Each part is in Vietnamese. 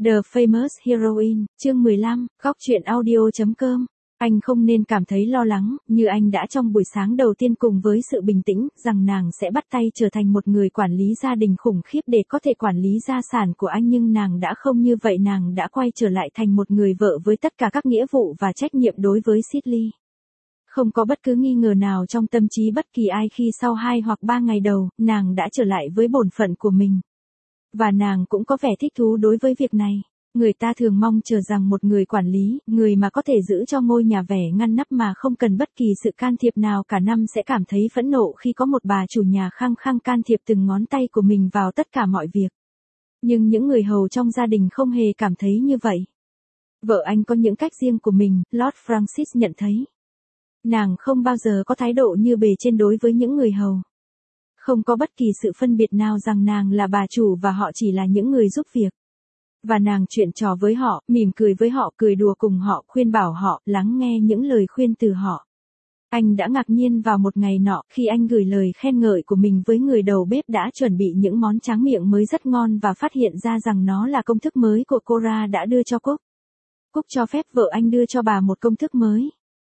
The Famous Heroine, chương 15, góc truyện audio.com. Anh không nên cảm thấy lo lắng, như anh đã trong buổi sáng đầu tiên cùng với sự bình tĩnh, rằng nàng sẽ bắt tay trở thành một người quản lý gia đình khủng khiếp để có thể quản lý gia sản của anh, nhưng nàng đã không như vậy, nàng đã quay trở lại thành một người vợ với tất cả các nghĩa vụ và trách nhiệm đối với Sidley. Không có bất cứ nghi ngờ nào trong tâm trí bất kỳ ai khi sau 2 hoặc 3 ngày đầu, nàng đã trở lại với bổn phận của mình. Và nàng cũng có vẻ thích thú đối với việc này. Người ta thường mong chờ rằng một người quản lý, người mà có thể giữ cho ngôi nhà vẻ ngăn nắp mà không cần bất kỳ sự can thiệp nào cả năm, sẽ cảm thấy phẫn nộ khi có một bà chủ nhà khăng khăng can thiệp từng ngón tay của mình vào tất cả mọi việc. Nhưng những người hầu trong gia đình không hề cảm thấy như vậy. Vợ anh có những cách riêng của mình, Lord Francis nhận thấy. Nàng không bao giờ có thái độ như bề trên đối với những người hầu. Không có bất kỳ sự phân biệt nào rằng nàng là bà chủ và họ chỉ là những người giúp việc. Và nàng chuyện trò với họ, mỉm cười với họ, cười đùa cùng họ, khuyên bảo họ, lắng nghe những lời khuyên từ họ. Anh đã ngạc nhiên vào một ngày nọ khi anh gửi lời khen ngợi của mình với người đầu bếp đã chuẩn bị những món tráng miệng mới rất ngon và phát hiện ra rằng nó là công thức mới của Cora đã đưa cho Cúc. Cúc cho phép vợ anh đưa cho bà một công thức mới.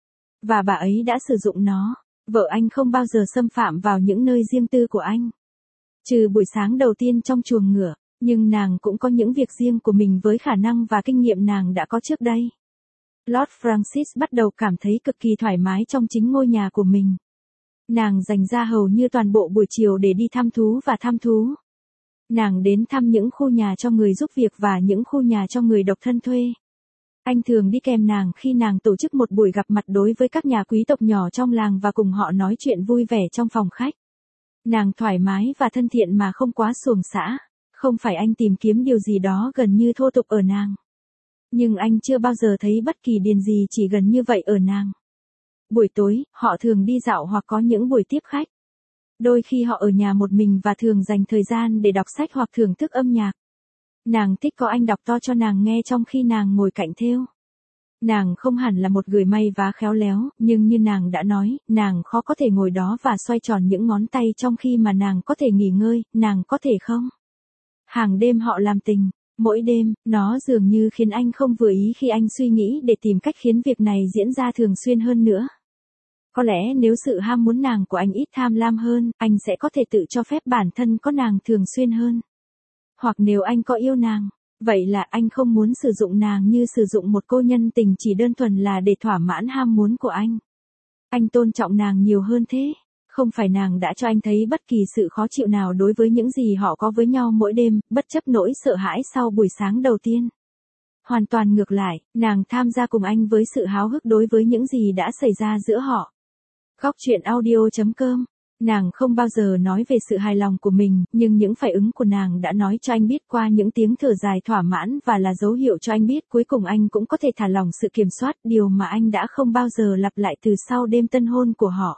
Và bà ấy đã sử dụng nó. Vợ anh không bao giờ xâm phạm vào những nơi riêng tư của anh. Trừ buổi sáng đầu tiên trong chuồng ngựa, nhưng nàng cũng có những việc riêng của mình với khả năng và kinh nghiệm nàng đã có trước đây. Lord Francis bắt đầu cảm thấy cực kỳ thoải mái trong chính ngôi nhà của mình. Nàng dành ra hầu như toàn bộ buổi chiều để đi thăm thú và thăm thú. Nàng đến thăm những khu nhà cho người giúp việc và những khu nhà cho người độc thân thuê. Anh thường đi kèm nàng khi nàng tổ chức một buổi gặp mặt đối với các nhà quý tộc nhỏ trong làng và cùng họ nói chuyện vui vẻ trong phòng khách. Nàng thoải mái và thân thiện mà không quá xuồng xã. Không phải anh tìm kiếm điều gì đó gần như thô tục ở nàng. Nhưng anh chưa bao giờ thấy bất kỳ điều gì chỉ gần như vậy ở nàng. Buổi tối, họ thường đi dạo hoặc có những buổi tiếp khách. Đôi khi họ ở nhà một mình và thường dành thời gian để đọc sách hoặc thưởng thức âm nhạc. Nàng thích có anh đọc to cho nàng nghe trong khi nàng ngồi cạnh thêu. Nàng không hẳn là một người may vá khéo léo, nhưng như nàng đã nói, nàng khó có thể ngồi đó và xoay tròn những ngón tay trong khi mà nàng có thể nghỉ ngơi, nàng có thể không? Hàng đêm họ làm tình, mỗi đêm, nó dường như khiến anh không vừa ý khi anh suy nghĩ để tìm cách khiến việc này diễn ra thường xuyên hơn nữa. Có lẽ nếu sự ham muốn nàng của anh ít tham lam hơn, anh sẽ có thể tự cho phép bản thân có nàng thường xuyên hơn. Hoặc nếu anh có yêu nàng, vậy là anh không muốn sử dụng nàng như sử dụng một cô nhân tình chỉ đơn thuần là để thỏa mãn ham muốn của anh. Anh tôn trọng nàng nhiều hơn thế. Không phải nàng đã cho anh thấy bất kỳ sự khó chịu nào đối với những gì họ có với nhau mỗi đêm, bất chấp nỗi sợ hãi sau buổi sáng đầu tiên. Hoàn toàn ngược lại, nàng tham gia cùng anh với sự háo hức đối với những gì đã xảy ra giữa họ. Góc truyện audio.com. Nàng không bao giờ nói về sự hài lòng của mình, nhưng những phản ứng của nàng đã nói cho anh biết qua những tiếng thở dài thỏa mãn và là dấu hiệu cho anh biết cuối cùng anh cũng có thể thả lỏng sự kiểm soát, điều mà anh đã không bao giờ lặp lại từ sau đêm tân hôn của họ.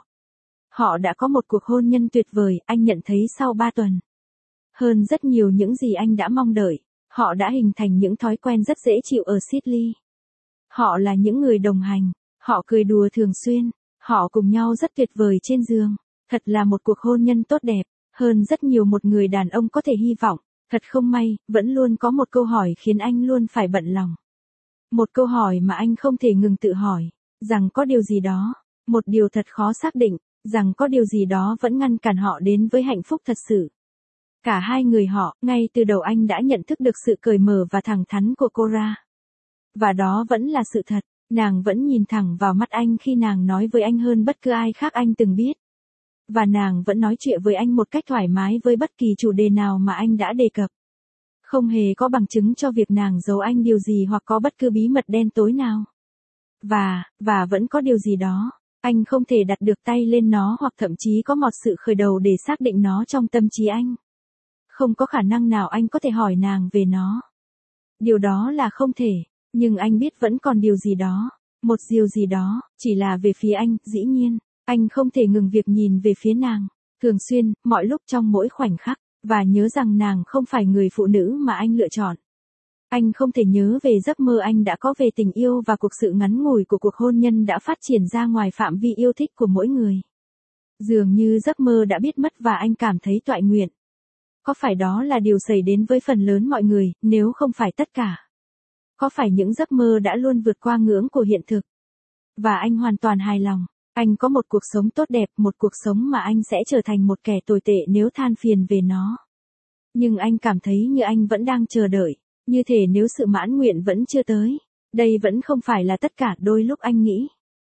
Họ đã có một cuộc hôn nhân tuyệt vời, anh nhận thấy sau 3 tuần. Hơn rất nhiều những gì anh đã mong đợi, họ đã hình thành những thói quen rất dễ chịu ở Sidley. Họ là những người đồng hành, họ cười đùa thường xuyên, họ cùng nhau rất tuyệt vời trên giường. Thật là một cuộc hôn nhân tốt đẹp, hơn rất nhiều một người đàn ông có thể hy vọng. Thật không may, vẫn luôn có một câu hỏi khiến anh luôn phải bận lòng. Một câu hỏi mà anh không thể ngừng tự hỏi, rằng có điều gì đó, một điều thật khó xác định, rằng có điều gì đó vẫn ngăn cản họ đến với hạnh phúc thật sự. Cả hai người họ, ngay từ đầu anh đã nhận thức được sự cởi mở và thẳng thắn của Cora. Và đó vẫn là sự thật, nàng vẫn nhìn thẳng vào mắt anh khi nàng nói với anh hơn bất cứ ai khác anh từng biết. Và nàng vẫn nói chuyện với anh một cách thoải mái với bất kỳ chủ đề nào mà anh đã đề cập. Không hề có bằng chứng cho việc nàng giấu anh điều gì hoặc có bất cứ bí mật đen tối nào. Và vẫn có điều gì đó. Anh không thể đặt được tay lên nó hoặc thậm chí có một sự khởi đầu để xác định nó trong tâm trí anh. Không có khả năng nào anh có thể hỏi nàng về nó. Điều đó là không thể, nhưng anh biết vẫn còn điều gì đó, một điều gì đó, chỉ là về phía anh, dĩ nhiên. Anh không thể ngừng việc nhìn về phía nàng, thường xuyên, mọi lúc trong mỗi khoảnh khắc, và nhớ rằng nàng không phải người phụ nữ mà anh lựa chọn. Anh không thể nhớ về giấc mơ anh đã có về tình yêu và cuộc sự ngắn ngủi của cuộc hôn nhân đã phát triển ra ngoài phạm vi yêu thích của mỗi người. Dường như giấc mơ đã biết mất và anh cảm thấy toại nguyện. Có phải đó là điều xảy đến với phần lớn mọi người, nếu không phải tất cả? Có phải những giấc mơ đã luôn vượt qua ngưỡng của hiện thực? Và anh hoàn toàn hài lòng. Anh có một cuộc sống tốt đẹp, một cuộc sống mà anh sẽ trở thành một kẻ tồi tệ nếu than phiền về nó. Nhưng anh cảm thấy như anh vẫn đang chờ đợi, như thể nếu sự mãn nguyện vẫn chưa tới, đây vẫn không phải là tất cả đôi lúc anh nghĩ.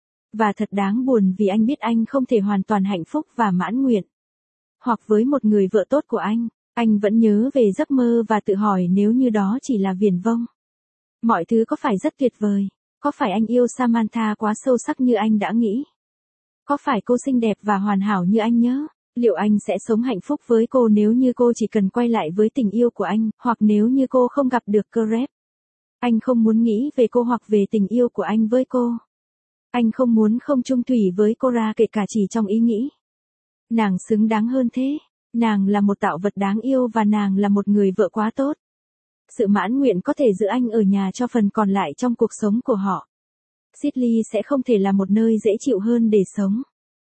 Và thật đáng buồn vì anh biết anh không thể hoàn toàn hạnh phúc và mãn nguyện. Hoặc với một người vợ tốt của anh vẫn nhớ về giấc mơ và tự hỏi nếu như đó chỉ là viển vông. Mọi thứ có phải rất tuyệt vời? Có phải anh yêu Samantha quá sâu sắc như anh đã nghĩ? Có phải cô xinh đẹp và hoàn hảo như anh nhớ? Liệu anh sẽ sống hạnh phúc với cô nếu như cô chỉ cần quay lại với tình yêu của anh, hoặc nếu như cô không gặp được Crep? Anh không muốn nghĩ về cô hoặc về tình yêu của anh với cô. Anh không muốn không chung thủy với cô ra kể cả chỉ trong ý nghĩ. Nàng xứng đáng hơn thế. Nàng là một tạo vật đáng yêu và nàng là một người vợ quá tốt. Sự mãn nguyện có thể giữ anh ở nhà cho phần còn lại trong cuộc sống của họ. Sydney sẽ không thể là một nơi dễ chịu hơn để sống.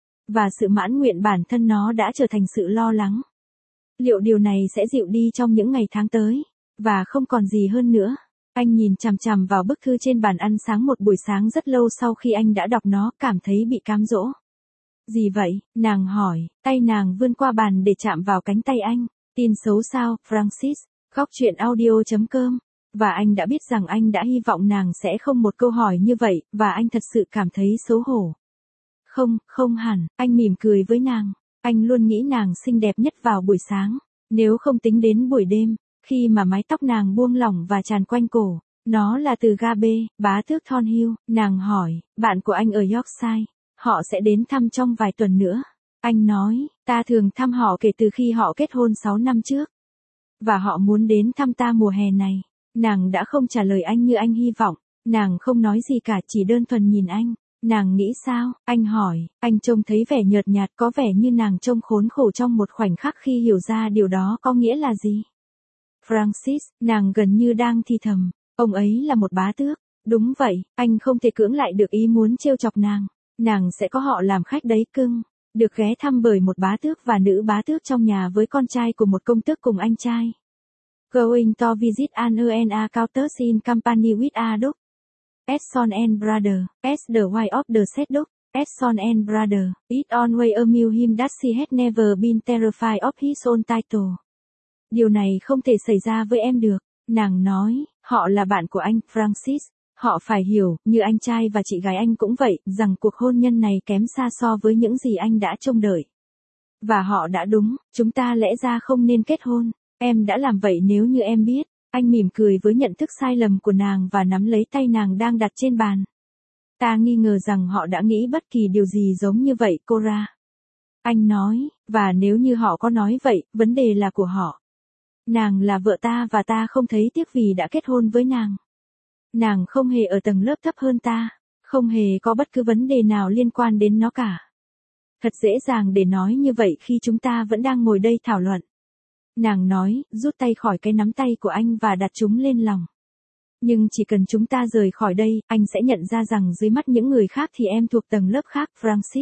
Và sự mãn nguyện bản thân nó đã trở thành sự lo lắng. Liệu điều này sẽ dịu đi trong những ngày tháng tới? Và không còn gì hơn nữa. Anh nhìn chằm chằm vào bức thư trên bàn ăn sáng một buổi sáng rất lâu sau khi anh đã đọc nó, cảm thấy bị cám dỗ. Gì vậy? Nàng hỏi, tay nàng vươn qua bàn để chạm vào cánh tay anh. Tin xấu sao, Francis? Góc truyện audio.com. Và anh đã biết rằng anh đã hy vọng nàng sẽ không một câu hỏi như vậy, và anh thật sự cảm thấy xấu hổ. Không hẳn, anh mỉm cười với nàng. Anh luôn nghĩ nàng xinh đẹp nhất vào buổi sáng, nếu không tính đến buổi đêm, khi mà mái tóc nàng buông lỏng và tràn quanh cổ. Nó là từ Gabe, bá tước Thornhill. Nàng hỏi, bạn của anh ở Yorkshire, họ sẽ đến thăm trong vài tuần nữa. Anh nói, ta thường thăm họ kể từ khi họ kết hôn 6 năm trước. Và họ muốn đến thăm ta mùa hè này. Nàng đã không trả lời anh như anh hy vọng. Nàng không nói gì cả, chỉ đơn thuần nhìn anh. Nàng nghĩ sao? Anh hỏi, anh trông thấy vẻ nhợt nhạt, có vẻ như nàng trông khốn khổ trong một khoảnh khắc khi hiểu ra điều đó có nghĩa là gì. Francis, nàng gần như đang thì thầm, ông ấy là một bá tước. Đúng vậy, anh không thể cưỡng lại được ý muốn trêu chọc nàng. Nàng sẽ có họ làm khách đấy cưng. Được ghé thăm bởi một bá tước và nữ bá tước trong nhà với con trai của một công tước cùng anh trai. Going to visit an a countess in company with a dog. As son and brother, as the wife of the said dog, as son and brother, it always amused him that she had never been terrified of his own title. Điều này không thể xảy ra với em được, nàng nói, họ là bạn của anh, Francis. Họ phải hiểu, như anh trai và chị gái anh cũng vậy, rằng cuộc hôn nhân này kém xa so với những gì anh đã trông đợi. Và họ đã đúng, chúng ta lẽ ra không nên kết hôn. Em đã làm vậy nếu như em biết. Anh mỉm cười với nhận thức sai lầm của nàng và nắm lấy tay nàng đang đặt trên bàn. Ta nghi ngờ rằng họ đã nghĩ bất kỳ điều gì giống như vậy, Cora. Anh nói, và nếu như họ có nói vậy, vấn đề là của họ. Nàng là vợ ta và ta không thấy tiếc vì đã kết hôn với nàng. Nàng không hề ở tầng lớp thấp hơn ta, không hề có bất cứ vấn đề nào liên quan đến nó cả. Thật dễ dàng để nói như vậy khi chúng ta vẫn đang ngồi đây thảo luận. Nàng nói, rút tay khỏi cái nắm tay của anh và đặt chúng lên lòng. Nhưng chỉ cần chúng ta rời khỏi đây, anh sẽ nhận ra rằng dưới mắt những người khác thì em thuộc tầng lớp khác, Francis.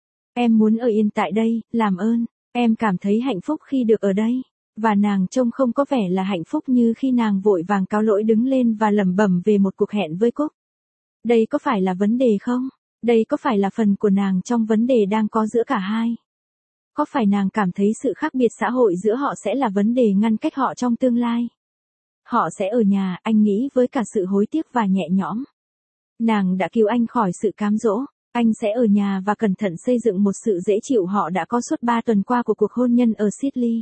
Em muốn ở yên tại đây, làm ơn. Em cảm thấy hạnh phúc khi được ở đây. Và nàng trông không có vẻ là hạnh phúc như khi nàng vội vàng cáo lỗi đứng lên và lẩm bẩm về một cuộc hẹn với Cúc. Đây có phải là vấn đề không? Đây có phải là phần của nàng trong vấn đề đang có giữa cả hai? Có phải nàng cảm thấy sự khác biệt xã hội giữa họ sẽ là vấn đề ngăn cách họ trong tương lai? Họ sẽ ở nhà, anh nghĩ với cả sự hối tiếc và nhẹ nhõm. Nàng đã cứu anh khỏi sự cám dỗ. Anh sẽ ở nhà và cẩn thận xây dựng một sự dễ chịu họ đã có suốt 3 tuần qua của cuộc hôn nhân ở Sydney.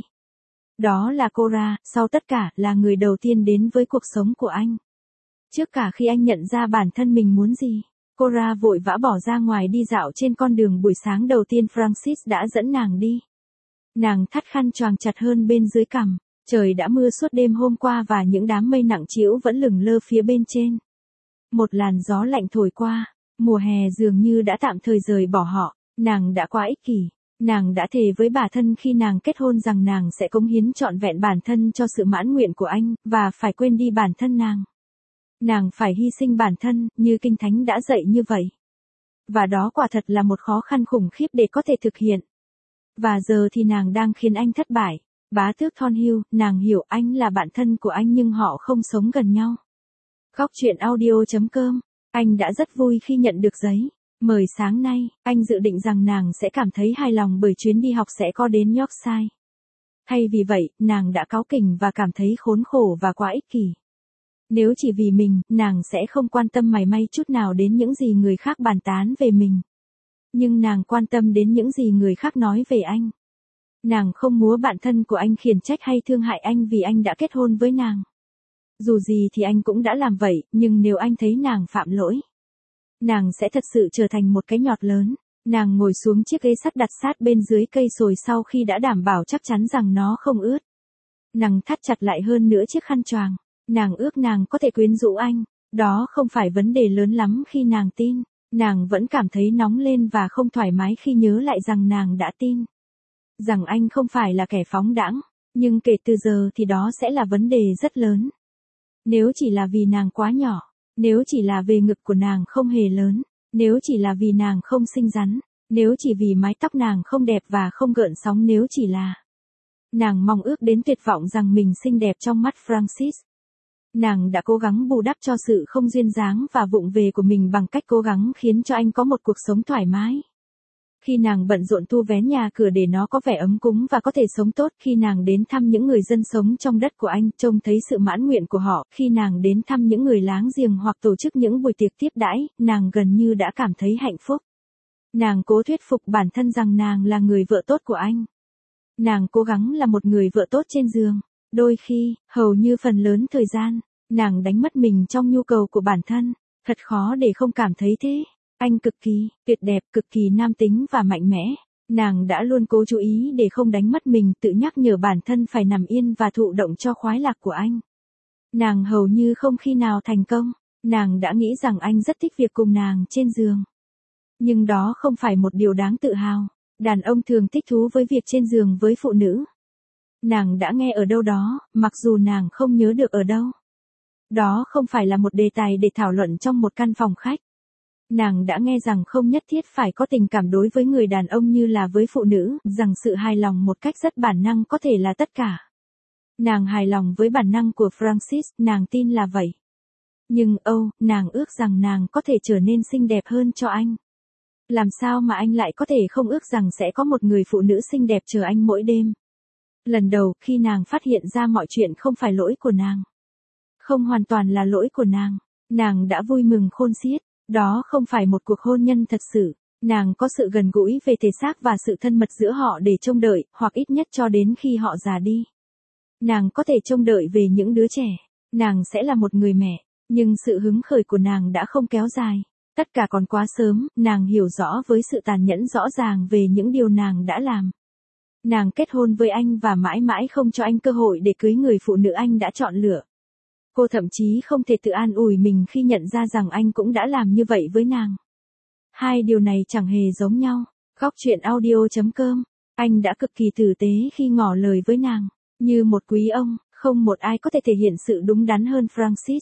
Đó là Cora, sau tất cả, là người đầu tiên đến với cuộc sống của anh. Trước cả khi anh nhận ra bản thân mình muốn gì, Cora vội vã bỏ ra ngoài đi dạo trên con đường buổi sáng đầu tiên Francis đã dẫn nàng đi. Nàng thắt khăn choàng chặt hơn bên dưới cằm, trời đã mưa suốt đêm hôm qua và những đám mây nặng trĩu vẫn lửng lơ phía bên trên. Một làn gió lạnh thổi qua, mùa hè dường như đã tạm thời rời bỏ họ, nàng đã quá ích kỷ. Nàng đã thề với bản thân khi nàng kết hôn rằng nàng sẽ cống hiến trọn vẹn bản thân cho sự mãn nguyện của anh, và phải quên đi bản thân nàng. Nàng phải hy sinh bản thân, như Kinh Thánh đã dạy như vậy. Và đó quả thật là một khó khăn khủng khiếp để có thể thực hiện. Và giờ thì nàng đang khiến anh thất bại. Bá tước Thornhill, nàng hiểu anh là bạn thân của anh nhưng họ không sống gần nhau. Góc chuyện audio.com. Anh đã rất vui khi nhận được giấy mời sáng nay, anh dự định rằng nàng sẽ cảm thấy hài lòng bởi chuyến đi học sẽ có đến Yorkshire. Thay vì vậy, nàng đã cáu kỉnh và cảm thấy khốn khổ và quá ích kỷ. Nếu chỉ vì mình, nàng sẽ không quan tâm mảy may chút nào đến những gì người khác bàn tán về mình. Nhưng nàng quan tâm đến những gì người khác nói về anh. Nàng không muốn bạn thân của anh khiển trách hay thương hại anh vì anh đã kết hôn với nàng. Dù gì thì anh cũng đã làm vậy, nhưng nếu anh thấy nàng phạm lỗi, nàng sẽ thật sự trở thành một cái nhọt lớn. Nàng ngồi xuống chiếc ghế sắt đặt sát bên dưới cây sồi sau khi đã đảm bảo chắc chắn rằng nó không ướt. Nàng thắt chặt lại hơn nữa chiếc khăn choàng. Nàng ước nàng có thể quyến rũ anh. Đó không phải vấn đề lớn lắm khi nàng tin. Nàng vẫn cảm thấy nóng lên và không thoải mái khi nhớ lại rằng nàng đã tin. Rằng anh không phải là kẻ phóng đãng. Nhưng kể từ giờ thì đó sẽ là vấn đề rất lớn. Nếu chỉ là vì nàng quá nhỏ. Nếu chỉ là về ngực của nàng không hề lớn. Nếu chỉ là vì nàng không xinh xắn. Nếu chỉ vì mái tóc nàng không đẹp và không gợn sóng. Nếu chỉ là nàng mong ước đến tuyệt vọng rằng mình xinh đẹp trong mắt Francis. Nàng đã cố gắng bù đắp cho sự không duyên dáng và vụng về của mình bằng cách cố gắng khiến cho anh có một cuộc sống thoải mái. Khi nàng bận rộn tu vén nhà cửa để nó có vẻ ấm cúng và có thể sống tốt, khi nàng đến thăm những người dân sống trong đất của anh, trông thấy sự mãn nguyện của họ, khi nàng đến thăm những người láng giềng hoặc tổ chức những buổi tiệc tiếp đãi, nàng gần như đã cảm thấy hạnh phúc. Nàng cố thuyết phục bản thân rằng nàng là người vợ tốt của anh. Nàng cố gắng là một người vợ tốt trên giường. Đôi khi, hầu như phần lớn thời gian, nàng đánh mất mình trong nhu cầu của bản thân. Thật khó để không cảm thấy thế. Anh cực kỳ, tuyệt đẹp, cực kỳ nam tính và mạnh mẽ. Nàng đã luôn cố chú ý để không đánh mất mình, tự nhắc nhở bản thân phải nằm yên và thụ động cho khoái lạc của anh. Nàng hầu như không khi nào thành công. Nàng đã nghĩ rằng anh rất thích việc cùng nàng trên giường. Nhưng đó không phải một điều đáng tự hào. Đàn ông thường thích thú với việc trên giường với phụ nữ. Nàng đã nghe ở đâu đó, mặc dù nàng không nhớ được ở đâu. Đó không phải là một đề tài để thảo luận trong một căn phòng khách. Nàng đã nghe rằng không nhất thiết phải có tình cảm đối với người đàn ông như là với phụ nữ, rằng sự hài lòng một cách rất bản năng có thể là tất cả. Nàng hài lòng với bản năng của Francis, nàng tin là vậy. Nhưng nàng ước rằng nàng có thể trở nên xinh đẹp hơn cho anh. Làm sao mà anh lại có thể không ước rằng sẽ có một người phụ nữ xinh đẹp chờ anh mỗi đêm? Lần đầu khi nàng phát hiện ra mọi chuyện không phải lỗi của nàng. Không hoàn toàn là lỗi của nàng. Nàng đã vui mừng khôn xiết. Đó không phải một cuộc hôn nhân thật sự. Nàng có sự gần gũi về thể xác và sự thân mật giữa họ để trông đợi, hoặc ít nhất cho đến khi họ già đi. Nàng có thể trông đợi về những đứa trẻ. Nàng sẽ là một người mẹ. Nhưng sự hứng khởi của nàng đã không kéo dài. Tất cả còn quá sớm, nàng hiểu rõ với sự tàn nhẫn rõ ràng về những điều nàng đã làm. Nàng kết hôn với anh và mãi mãi không cho anh cơ hội để cưới người phụ nữ anh đã chọn lựa. Cô thậm chí không thể tự an ủi mình khi nhận ra rằng anh cũng đã làm như vậy với nàng. Hai điều này chẳng hề giống nhau. Góc chuyện audio.com. Anh đã cực kỳ tử tế khi ngỏ lời với nàng. Như một quý ông, không một ai có thể thể hiện sự đúng đắn hơn Francis.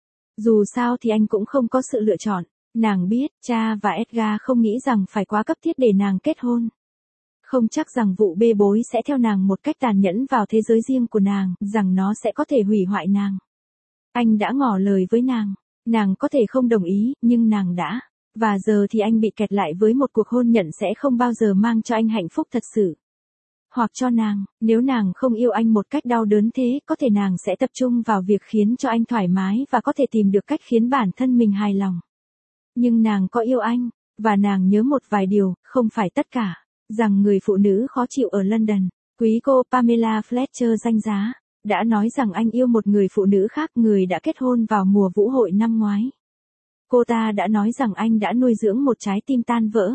Dù sao thì anh cũng không có sự lựa chọn. Nàng biết, cha và Edgar không nghĩ rằng phải quá cấp thiết để nàng kết hôn. Không chắc rằng vụ bê bối sẽ theo nàng một cách tàn nhẫn vào thế giới riêng của nàng, rằng nó sẽ có thể hủy hoại nàng. Anh đã ngỏ lời với nàng. Nàng có thể không đồng ý, nhưng nàng đã. Và giờ thì anh bị kẹt lại với một cuộc hôn nhân sẽ không bao giờ mang cho anh hạnh phúc thật sự. Hoặc cho nàng, nếu nàng không yêu anh một cách đau đớn thế, có thể nàng sẽ tập trung vào việc khiến cho anh thoải mái và có thể tìm được cách khiến bản thân mình hài lòng. Nhưng nàng có yêu anh, và nàng nhớ một vài điều, không phải tất cả, rằng người phụ nữ khó chịu ở London, quý cô Pamela Fletcher danh giá, đã nói rằng anh yêu một người phụ nữ khác, người đã kết hôn vào mùa vũ hội năm ngoái. Cô ta đã nói rằng anh đã nuôi dưỡng một trái tim tan vỡ.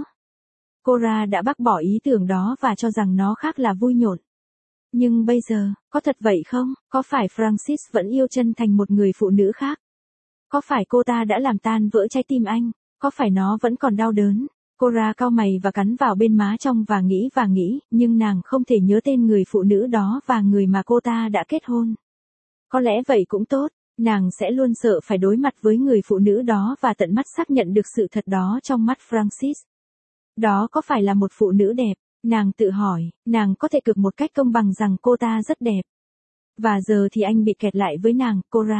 Cora đã bác bỏ ý tưởng đó và cho rằng nó khác là vui nhộn. Nhưng bây giờ, có thật vậy không? Có phải Francis vẫn yêu chân thành một người phụ nữ khác? Có phải cô ta đã làm tan vỡ trái tim anh? Có phải nó vẫn còn đau đớn? Cora cau mày và cắn vào bên má trong và nghĩ, nhưng nàng không thể nhớ tên người phụ nữ đó và người mà cô ta đã kết hôn. Có lẽ vậy cũng tốt, nàng sẽ luôn sợ phải đối mặt với người phụ nữ đó và tận mắt xác nhận được sự thật đó trong mắt Francis. Đó có phải là một phụ nữ đẹp? Nàng tự hỏi, nàng có thể cực một cách công bằng rằng cô ta rất đẹp. Và giờ thì anh bị kẹt lại với nàng, Cora.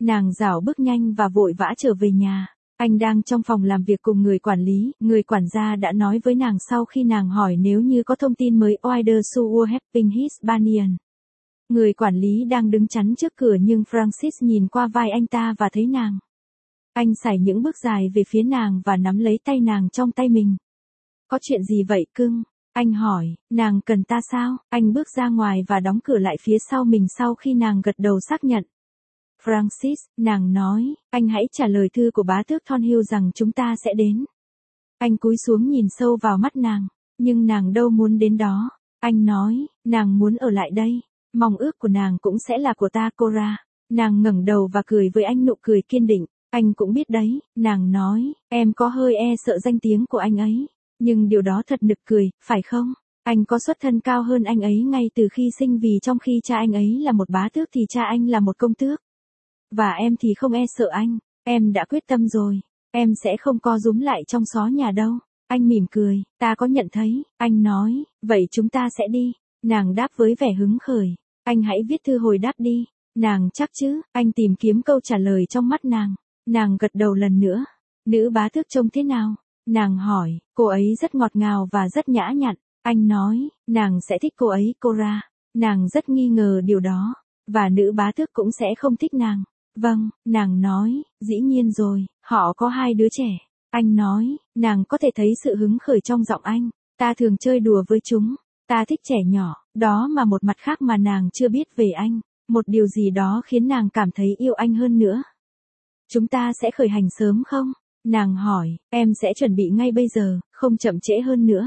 Nàng rảo bước nhanh và vội vã trở về nhà. Anh đang trong phòng làm việc cùng người quản gia đã nói với nàng sau khi nàng hỏi nếu như có thông tin mới Wider Suur Helping Hispanian. Người quản lý đang đứng chắn trước cửa nhưng Francis nhìn qua vai anh ta và thấy nàng. Anh sải những bước dài về phía nàng và nắm lấy tay nàng trong tay mình. Có chuyện gì vậy cưng? Anh hỏi, nàng cần ta sao? Anh bước ra ngoài và đóng cửa lại phía sau mình sau khi nàng gật đầu xác nhận. Francis, nàng nói, anh hãy trả lời thư của bá tước Thornhill rằng chúng ta sẽ đến. Anh cúi xuống nhìn sâu vào mắt nàng, nhưng nàng đâu muốn đến đó. Anh nói, nàng muốn ở lại đây. Mong ước của nàng cũng sẽ là của ta Cora. Nàng ngẩng đầu và cười với anh nụ cười kiên định. Anh cũng biết đấy, nàng nói, em có hơi sợ danh tiếng của anh ấy. Nhưng điều đó thật nực cười, phải không? Anh có xuất thân cao hơn anh ấy ngay từ khi sinh vì trong khi cha anh ấy là một bá tước thì cha anh là một công tước. Và em thì không sợ anh, em đã quyết tâm rồi, em sẽ không co rúm lại trong xó nhà đâu. Anh mỉm cười, ta có nhận thấy, anh nói, vậy chúng ta sẽ đi. Nàng đáp với vẻ hứng khởi, anh hãy viết thư hồi đáp đi. Nàng chắc chứ, anh tìm kiếm câu trả lời trong mắt nàng. Nàng gật đầu lần nữa, nữ bá tước trông thế nào? Nàng hỏi, cô ấy rất ngọt ngào và rất nhã nhặn. Anh nói, nàng sẽ thích cô ấy Cora. Nàng rất nghi ngờ điều đó, và nữ bá tước cũng sẽ không thích nàng. Vâng, nàng nói, dĩ nhiên rồi, họ có 2 đứa trẻ. Anh nói, nàng có thể thấy sự hứng khởi trong giọng anh. Ta thường chơi đùa với chúng. Ta thích trẻ nhỏ, đó mà một mặt khác mà nàng chưa biết về anh. Một điều gì đó khiến nàng cảm thấy yêu anh hơn nữa. Chúng ta sẽ khởi hành sớm không? Nàng hỏi, em sẽ chuẩn bị ngay bây giờ, không chậm trễ hơn nữa.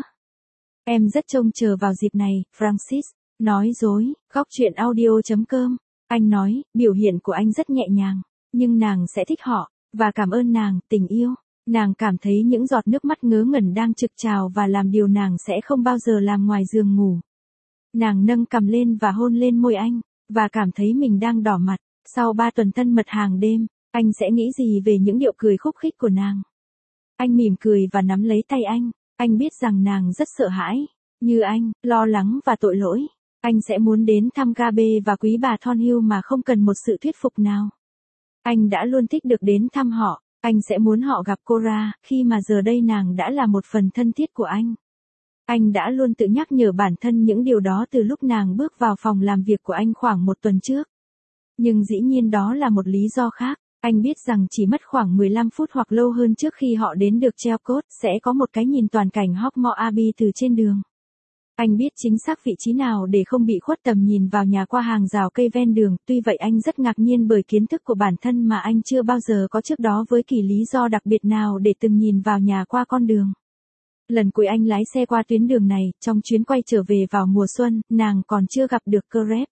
Em rất trông chờ vào dịp này, Francis. Nói dối, góc truyện audio.com. Anh nói, biểu hiện của anh rất nhẹ nhàng, nhưng nàng sẽ thích họ, và cảm ơn nàng, tình yêu. Nàng cảm thấy những giọt nước mắt ngớ ngẩn đang trực trào và làm điều nàng sẽ không bao giờ làm ngoài giường ngủ. Nàng nâng cằm lên và hôn lên môi anh, và cảm thấy mình đang đỏ mặt. Sau 3 tuần thân mật hàng đêm, anh sẽ nghĩ gì về những điệu cười khúc khích của nàng? Anh mỉm cười và nắm lấy tay anh biết rằng nàng rất sợ hãi, như anh, lo lắng và tội lỗi. Anh sẽ muốn đến thăm Gabe và quý bà Thornhill mà không cần một sự thuyết phục nào. Anh đã luôn thích được đến thăm họ, anh sẽ muốn họ gặp Cora, khi mà giờ đây nàng đã là một phần thân thiết của anh. Anh đã luôn tự nhắc nhở bản thân những điều đó từ lúc nàng bước vào phòng làm việc của anh khoảng 1 tuần trước. Nhưng dĩ nhiên đó là một lý do khác. Anh biết rằng chỉ mất khoảng 15 phút hoặc lâu hơn trước khi họ đến được Chelmsford sẽ có một cái nhìn toàn cảnh Hogmore Abbey từ trên đường. Anh biết chính xác vị trí nào để không bị khuất tầm nhìn vào nhà qua hàng rào cây ven đường, tuy vậy anh rất ngạc nhiên bởi kiến thức của bản thân mà anh chưa bao giờ có trước đó với kỳ lý do đặc biệt nào để từng nhìn vào nhà qua con đường. Lần cuối anh lái xe qua tuyến đường này, trong chuyến quay trở về vào mùa xuân, nàng còn chưa gặp được Crep.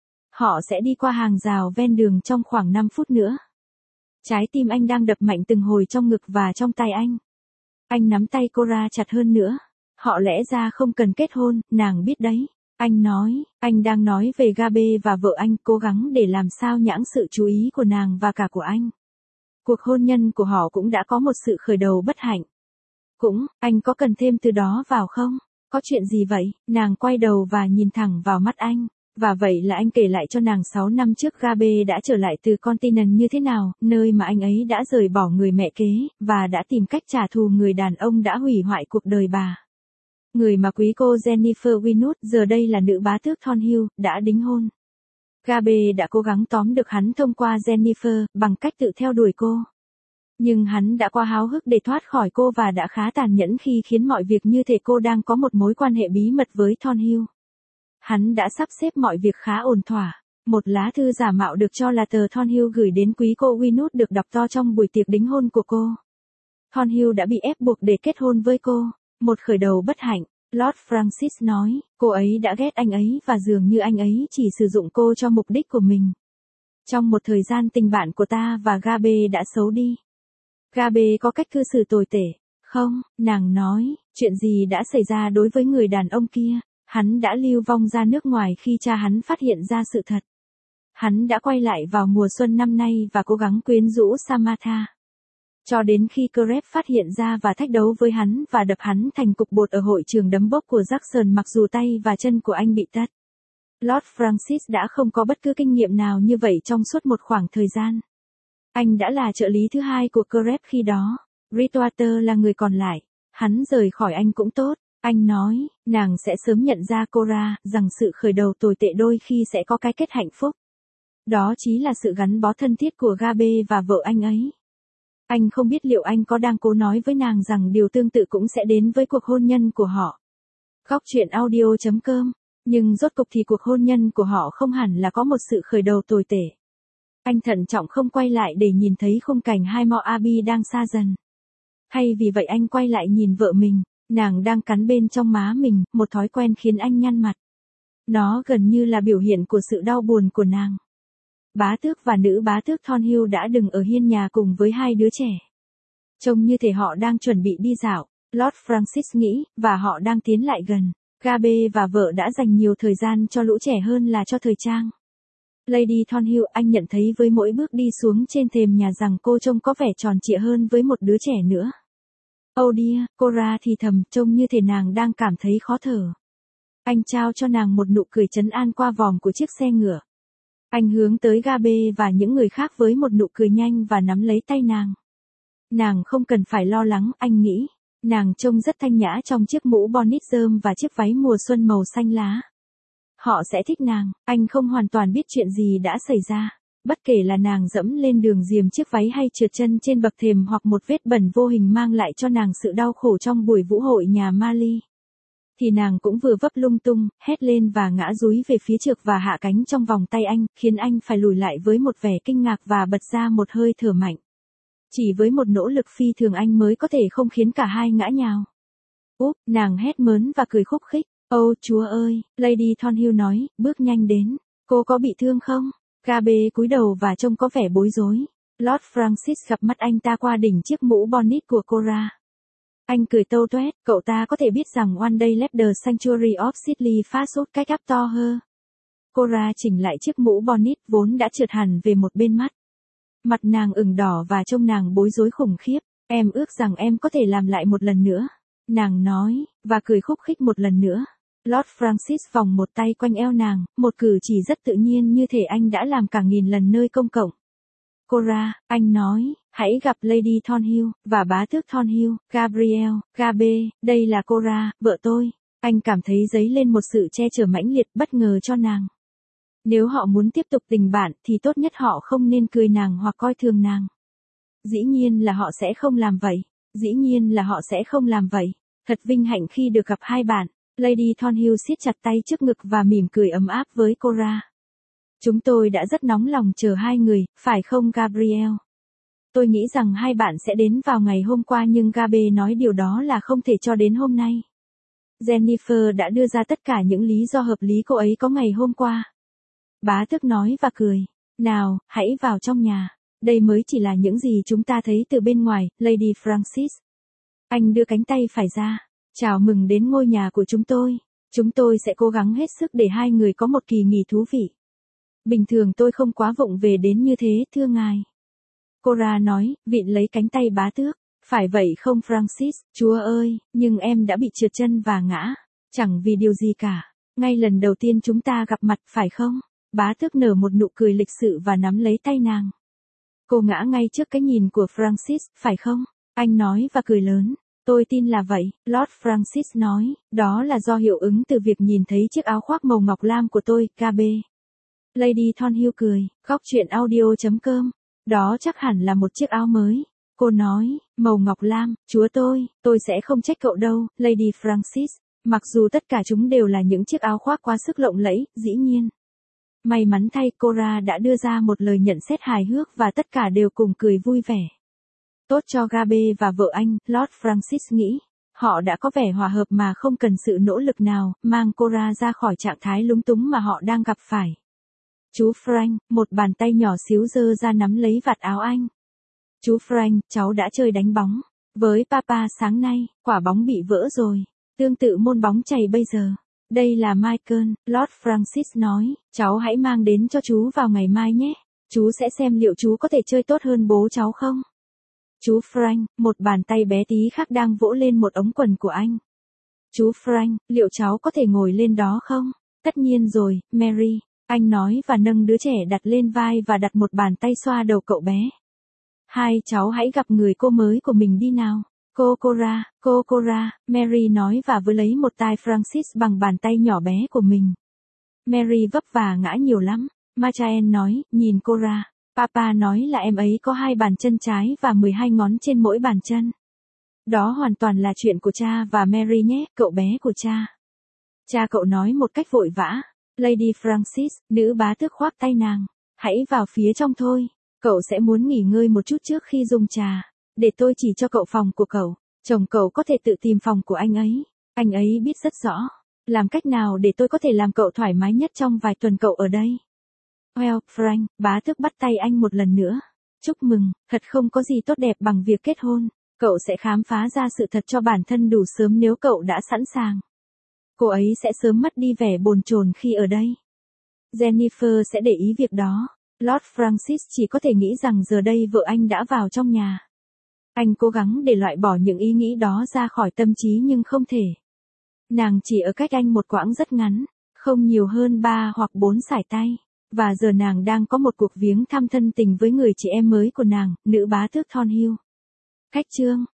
Họ sẽ đi qua hàng rào ven đường trong khoảng 5 phút nữa. Trái tim anh đang đập mạnh từng hồi trong ngực và trong tay anh. Anh nắm tay Cora chặt hơn nữa. Họ lẽ ra không cần kết hôn, nàng biết đấy. Anh nói, anh đang nói về Gabe và vợ anh, cố gắng để làm sao nhãng sự chú ý của nàng và cả của anh. Cuộc hôn nhân của họ cũng đã có một sự khởi đầu bất hạnh. Cũng, anh có cần thêm từ đó vào không? Có chuyện gì vậy? Nàng quay đầu và nhìn thẳng vào mắt anh. Và vậy là anh kể lại cho nàng 6 năm trước Gabe đã trở lại từ Continent như thế nào, nơi mà anh ấy đã rời bỏ người mẹ kế, và đã tìm cách trả thù người đàn ông đã hủy hoại cuộc đời bà. Người mà quý cô Jennifer Winwood, giờ đây là nữ bá tước Thornhill, đã đính hôn. Gabe đã cố gắng tóm được hắn thông qua Jennifer, bằng cách tự theo đuổi cô. Nhưng hắn đã quá háo hức để thoát khỏi cô và đã khá tàn nhẫn khi khiến mọi việc như thể cô đang có một mối quan hệ bí mật với Thornhill. Hắn đã sắp xếp mọi việc khá ổn thỏa. Một lá thư giả mạo được cho là tờ Thornhill gửi đến quý cô Winwood được đọc to trong buổi tiệc đính hôn của cô. Thornhill đã bị ép buộc để kết hôn với cô. Một khởi đầu bất hạnh, Lord Francis nói, cô ấy đã ghét anh ấy và dường như anh ấy chỉ sử dụng cô cho mục đích của mình. Trong một thời gian tình bạn của ta và Gabe đã xấu đi. Gabe có cách cư xử tồi tệ. Không, nàng nói, chuyện gì đã xảy ra đối với người đàn ông kia? Hắn đã lưu vong ra nước ngoài khi cha hắn phát hiện ra sự thật. Hắn đã quay lại vào mùa xuân năm nay và cố gắng quyến rũ Samantha. Cho đến khi Crep phát hiện ra và thách đấu với hắn và đập hắn thành cục bột ở hội trường đấm bốc của Jackson mặc dù tay và chân của anh bị tật. Lord Francis đã không có bất cứ kinh nghiệm nào như vậy trong suốt một khoảng thời gian. Anh đã là trợ lý thứ hai của Crep khi đó. Bridgewater là người còn lại. Hắn rời khỏi anh cũng tốt. Anh nói, nàng sẽ sớm nhận ra Cora, rằng sự khởi đầu tồi tệ đôi khi sẽ có cái kết hạnh phúc. Đó chính là sự gắn bó thân thiết của Gabe và vợ anh ấy. Anh không biết liệu anh có đang cố nói với nàng rằng điều tương tự cũng sẽ đến với cuộc hôn nhân của họ. Góc truyện audio.com. Nhưng rốt cục thì cuộc hôn nhân của họ không hẳn là có một sự khởi đầu tồi tệ. Anh thận trọng không quay lại để nhìn thấy khung cảnh hai Moabi đang xa dần. Hay vì vậy anh quay lại nhìn vợ mình, nàng đang cắn bên trong má mình, một thói quen khiến anh nhăn mặt. Nó gần như là biểu hiện của sự đau buồn của nàng. Bá tước và nữ bá tước Thornhill đã đứng ở hiên nhà cùng với hai đứa trẻ. Trông như thể họ đang chuẩn bị đi dạo, Lord Francis nghĩ, và họ đang tiến lại gần. Gabe và vợ đã dành nhiều thời gian cho lũ trẻ hơn là cho thời trang. Lady Thornhill, anh nhận thấy với mỗi bước đi xuống trên thềm nhà rằng cô trông có vẻ tròn trịa hơn với một đứa trẻ nữa. Oh dear, Cora thì thầm, trông như thể nàng đang cảm thấy khó thở. Anh trao cho nàng một nụ cười trấn an qua vòm của chiếc xe ngựa. Anh hướng tới Gabe và những người khác với một nụ cười nhanh và nắm lấy tay nàng. Nàng không cần phải lo lắng, anh nghĩ. Nàng trông rất thanh nhã trong chiếc mũ bonnet rơm và chiếc váy mùa xuân màu xanh lá. Họ sẽ thích nàng, anh không hoàn toàn biết chuyện gì đã xảy ra. Bất kể là nàng dẫm lên đường diềm chiếc váy hay trượt chân trên bậc thềm hoặc một vết bẩn vô hình mang lại cho nàng sự đau khổ trong buổi vũ hội nhà Mali. Thì nàng cũng vừa vấp lung tung, hét lên và ngã dúi về phía trước và hạ cánh trong vòng tay anh, khiến anh phải lùi lại với một vẻ kinh ngạc và bật ra một hơi thở mạnh. Chỉ với một nỗ lực phi thường anh mới có thể không khiến cả hai ngã nhào. Úp, nàng hét mớn và cười khúc khích. Ôi chúa ơi, Lady Thornhill nói, bước nhanh đến. Cô có bị thương không? Gabe cúi đầu và trông có vẻ bối rối. Lord Francis gặp mắt anh ta qua đỉnh chiếc mũ bonnet của Cora. Anh cười tâu tuét, cậu ta có thể biết rằng one day left the sanctuary of Sidley Fast cách áp to hơn. Cora chỉnh lại chiếc mũ bonnet vốn đã trượt hẳn về một bên mắt. Mặt nàng ửng đỏ và trông nàng bối rối khủng khiếp. Em ước rằng em có thể làm lại một lần nữa. Nàng nói, và cười khúc khích một lần nữa. Lord Francis vòng một tay quanh eo nàng, một cử chỉ rất tự nhiên như thể anh đã làm cả nghìn lần nơi công cộng. Cora, anh nói, hãy gặp Lady Thornhill, và bá tước Thornhill, Gabe, đây là Cora, vợ tôi. Anh cảm thấy dấy lên một sự che chở mãnh liệt bất ngờ cho nàng. Nếu họ muốn tiếp tục tình bạn thì tốt nhất họ không nên cười nàng hoặc coi thường nàng. Dĩ nhiên là họ sẽ không làm vậy. Dĩ nhiên là họ sẽ không làm vậy. Thật vinh hạnh khi được gặp hai bạn. Lady Thornhill siết chặt tay trước ngực và mỉm cười ấm áp với Cora. Chúng tôi đã rất nóng lòng chờ hai người, phải không Gabriel? Tôi nghĩ rằng hai bạn sẽ đến vào ngày hôm qua nhưng Gabe nói điều đó là không thể cho đến hôm nay. Jennifer đã đưa ra tất cả những lý do hợp lý cô ấy có ngày hôm qua. Bá tước nói và cười. Nào, hãy vào trong nhà. Đây mới chỉ là những gì chúng ta thấy từ bên ngoài, Lady Francis. Anh đưa cánh tay phải ra. Chào mừng đến ngôi nhà của chúng tôi. Chúng tôi sẽ cố gắng hết sức để hai người có một kỳ nghỉ thú vị. Bình thường tôi không quá vụng về đến như thế, thưa ngài. Cora nói, vịn lấy cánh tay bá tước. Phải vậy không Francis, chúa ơi, nhưng em đã bị trượt chân và ngã. Chẳng vì điều gì cả. Ngay lần đầu tiên chúng ta gặp mặt, phải không? Bá tước nở một nụ cười lịch sự và nắm lấy tay nàng. Cô ngã ngay trước cái nhìn của Francis, phải không? Anh nói và cười lớn. Tôi tin là vậy, Lord Francis nói, đó là do hiệu ứng từ việc nhìn thấy chiếc áo khoác màu ngọc lam của tôi, Gabe. Lady Thornhill cười, góc truyện audio.com. Đó chắc hẳn là một chiếc áo mới. Cô nói, màu ngọc lam, chúa tôi sẽ không trách cậu đâu, Lady Francis. Mặc dù tất cả chúng đều là những chiếc áo khoác quá sức lộng lẫy, dĩ nhiên. May mắn thay Cora đã đưa ra một lời nhận xét hài hước và tất cả đều cùng cười vui vẻ. Tốt cho Gabe và vợ anh, Lord Francis nghĩ. Họ đã có vẻ hòa hợp mà không cần sự nỗ lực nào, mang Cora ra khỏi trạng thái lúng túng mà họ đang gặp phải. Chú Frank, một bàn tay nhỏ xíu giơ ra nắm lấy vạt áo anh. Chú Frank, cháu đã chơi đánh bóng. Với Papa sáng nay, quả bóng bị vỡ rồi. Tương tự môn bóng chày bây giờ. Đây là Michael, Lord Francis nói, cháu hãy mang đến cho chú vào ngày mai nhé. Chú sẽ xem liệu chú có thể chơi tốt hơn bố cháu không. Chú Frank, một bàn tay bé tí khác đang vỗ lên một ống quần của anh. Chú Frank, liệu cháu có thể ngồi lên đó không? Tất nhiên rồi, Mary, anh nói và nâng đứa trẻ đặt lên vai và đặt một bàn tay xoa đầu cậu bé. Hai cháu hãy gặp người cô mới của mình đi nào. Cô Cora, Mary nói và vừa lấy một tai Francis bằng bàn tay nhỏ bé của mình. Mary vấp và ngã nhiều lắm. Michael nói, nhìn Cora. Papa nói là em ấy có 2 bàn chân trái và 12 ngón trên mỗi bàn chân. Đó hoàn toàn là chuyện của cha và Mary nhé, cậu bé của cha. Cha cậu nói một cách vội vã. Lady Francis, nữ bá tước khoác tay nàng. Hãy vào phía trong thôi. Cậu sẽ muốn nghỉ ngơi một chút trước khi dùng trà. Để tôi chỉ cho cậu phòng của cậu. Chồng cậu có thể tự tìm phòng của anh ấy. Anh ấy biết rất rõ. Làm cách nào để tôi có thể làm cậu thoải mái nhất trong vài tuần cậu ở đây. Well, Frank, bá tước bắt tay anh một lần nữa. Chúc mừng, thật không có gì tốt đẹp bằng việc kết hôn. Cậu sẽ khám phá ra sự thật cho bản thân đủ sớm nếu cậu đã sẵn sàng. Cô ấy sẽ sớm mất đi vẻ bồn chồn khi ở đây. Jennifer sẽ để ý việc đó. Lord Francis chỉ có thể nghĩ rằng giờ đây vợ anh đã vào trong nhà. Anh cố gắng để loại bỏ những ý nghĩ đó ra khỏi tâm trí nhưng không thể. Nàng chỉ ở cách anh một quãng rất ngắn, không nhiều hơn 3 hoặc 4 sải tay. Và giờ nàng đang có một cuộc viếng thăm thân tình với người chị em mới của nàng, nữ bá tước Thornhill. Khách chương